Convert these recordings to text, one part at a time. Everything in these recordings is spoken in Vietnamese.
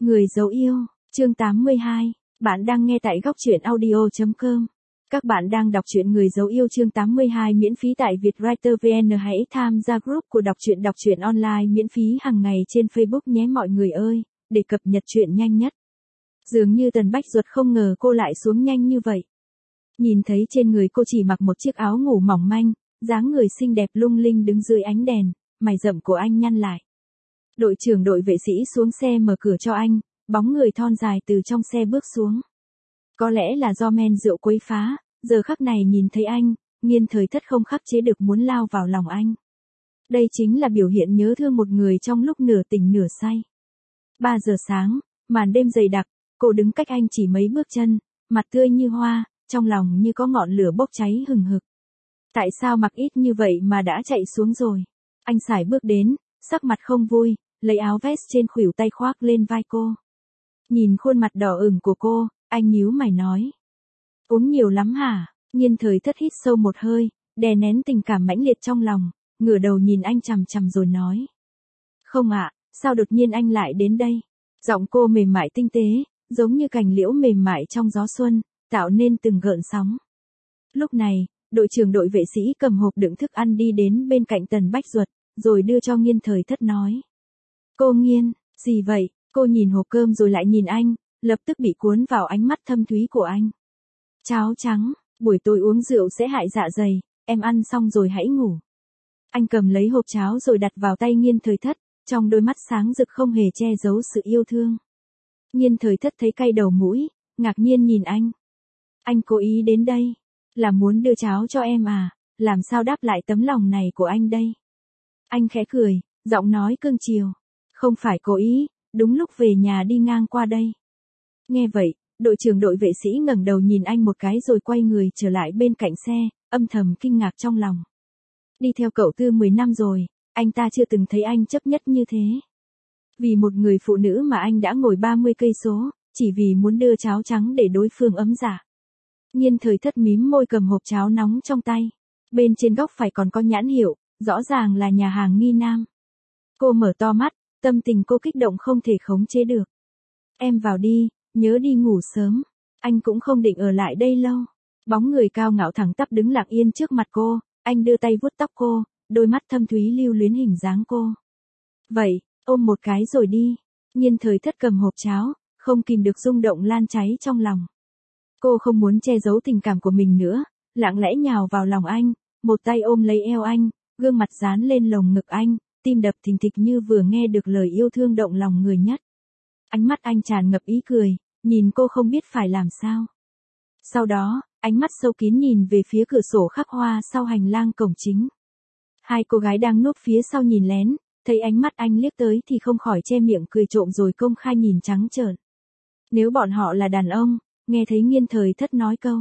Người dấu yêu, chương 82, bạn đang nghe tại góc truyện audio.com. Các bạn đang đọc truyện Người dấu yêu chương 82 miễn phí tại Vietwriter VN. Hãy tham gia group của đọc truyện online miễn phí hàng ngày trên Facebook nhé mọi người ơi, để cập nhật truyện nhanh nhất. Dường như Tần Bách Duật không ngờ cô lại xuống nhanh như vậy. Nhìn thấy trên người cô chỉ mặc một chiếc áo ngủ mỏng manh, dáng người xinh đẹp lung linh đứng dưới ánh đèn, mày rậm của anh nhăn lại. Đội trưởng đội vệ sĩ xuống xe mở cửa cho anh, bóng người thon dài từ trong xe bước xuống. Có lẽ là do men rượu quấy phá, giờ khắc này nhìn thấy anh, Nghiên Thời Thất không khắc chế được muốn lao vào lòng anh. Đây chính là biểu hiện nhớ thương một người trong lúc nửa tỉnh nửa say. 3 giờ sáng, màn đêm dày đặc, cô đứng cách anh chỉ mấy bước chân, mặt tươi như hoa, trong lòng như có ngọn lửa bốc cháy hừng hực. Tại sao mặc ít như vậy mà đã chạy xuống rồi? Anh sải bước đến, sắc mặt không vui, lấy áo vest trên khuỷu tay khoác lên vai cô. Nhìn khuôn mặt đỏ ửng của cô, anh nhíu mày nói. Uống nhiều lắm hả? Nghiên Thời Thất hít sâu một hơi, đè nén tình cảm mãnh liệt trong lòng, ngửa đầu nhìn anh chằm chằm rồi nói. Không ạ, sao đột nhiên anh lại đến đây? Giọng cô mềm mại tinh tế, giống như cành liễu mềm mại trong gió xuân, tạo nên từng gợn sóng. Lúc này, đội trưởng đội vệ sĩ cầm hộp đựng thức ăn đi đến bên cạnh Tần Bách Duật, rồi đưa cho Nghiên Thời Thất nói. Cô Nghiên, gì vậy? Cô nhìn hộp cơm rồi lại nhìn anh, lập tức bị cuốn vào ánh mắt thâm thúy của anh. Cháo trắng, buổi tối uống rượu sẽ hại dạ dày, em ăn xong rồi hãy ngủ. Anh cầm lấy hộp cháo rồi đặt vào tay Nghiên Thời Thất, trong đôi mắt sáng rực không hề che giấu sự yêu thương. Nghiên Thời Thất thấy cay đầu mũi, ngạc nhiên nhìn anh. Anh cố ý đến đây, là muốn đưa cháo cho em à, làm sao đáp lại tấm lòng này của anh đây? Anh khẽ cười, giọng nói cương chiều. Không phải cố ý, đúng lúc về nhà đi ngang qua đây. Nghe vậy, đội trưởng đội vệ sĩ ngẩng đầu nhìn anh một cái rồi quay người trở lại bên cạnh xe, âm thầm kinh ngạc trong lòng. Đi theo cậu Tư 10 năm rồi, anh ta chưa từng thấy anh chấp nhất như thế. Vì một người phụ nữ mà anh đã ngồi 30 cây số, chỉ vì muốn đưa cháo trắng để đối phương ấm dạ. Nghiên Thời Thất mím môi cầm hộp cháo nóng trong tay. Bên trên góc phải còn có nhãn hiệu, rõ ràng là nhà hàng Nghi Nam. Cô mở to mắt, tâm tình cô kích động không thể khống chế được. Em vào đi, nhớ đi ngủ sớm. Anh cũng không định ở lại đây lâu. Bóng người cao ngạo thẳng tắp đứng lặng yên trước mặt cô, anh đưa tay vuốt tóc cô, đôi mắt thâm thúy lưu luyến hình dáng cô. Vậy, ôm một cái rồi đi. Nghiên Thời Thất cầm hộp cháo, không kìm được rung động lan cháy trong lòng. Cô không muốn che giấu tình cảm của mình nữa, lặng lẽ nhào vào lòng anh, một tay ôm lấy eo anh, gương mặt dán lên lồng ngực anh, tim đập thình thịch như vừa nghe được lời yêu thương động lòng người nhất. Ánh mắt anh tràn ngập ý cười, nhìn cô không biết phải làm sao. Sau đó, ánh mắt sâu kín nhìn về phía cửa sổ khắc hoa sau hành lang cổng chính. Hai cô gái đang núp phía sau nhìn lén, thấy ánh mắt anh liếc tới thì không khỏi che miệng cười trộm rồi công khai nhìn trắng trợn. Nếu bọn họ là đàn ông, nghe thấy Nghiên Thời Thất nói câu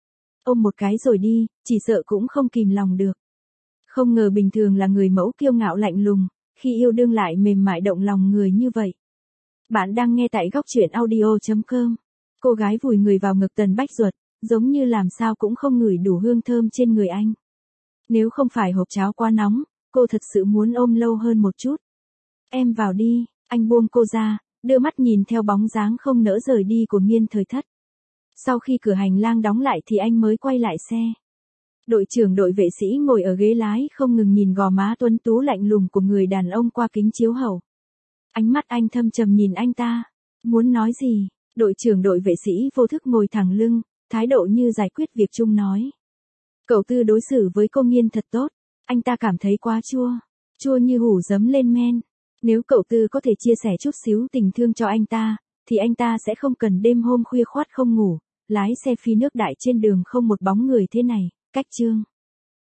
ôm một cái rồi đi, chỉ sợ cũng không kìm lòng được. Không ngờ bình thường là người mẫu kiêu ngạo lạnh lùng, khi yêu đương lại mềm mại động lòng người như vậy. Bạn đang nghe tại góc truyện audio.com. Cô gái vùi người vào ngực Tần Bách Duật, giống như làm sao cũng không ngửi đủ hương thơm trên người anh. Nếu không phải hộp cháo quá nóng, cô thật sự muốn ôm lâu hơn một chút. Em vào đi, anh buông cô ra, đưa mắt nhìn theo bóng dáng không nỡ rời đi của Nghiên Thời Thất. Sau khi cửa hành lang đóng lại thì anh mới quay lại xe. Đội trưởng đội vệ sĩ ngồi ở ghế lái không ngừng nhìn gò má tuấn tú lạnh lùng của người đàn ông qua kính chiếu hậu. Ánh mắt anh thâm trầm nhìn anh ta. Muốn nói gì? Đội trưởng đội vệ sĩ vô thức ngồi thẳng lưng, thái độ như giải quyết việc chung nói. Cậu Tư đối xử với cô Nghiên thật tốt. Anh ta cảm thấy quá chua. Chua như hủ giấm lên men. Nếu cậu Tư có thể chia sẻ chút xíu tình thương cho anh ta, thì anh ta sẽ không cần đêm hôm khuya khoắt không ngủ, lái xe phi nước đại trên đường không một bóng người thế này. Cách chương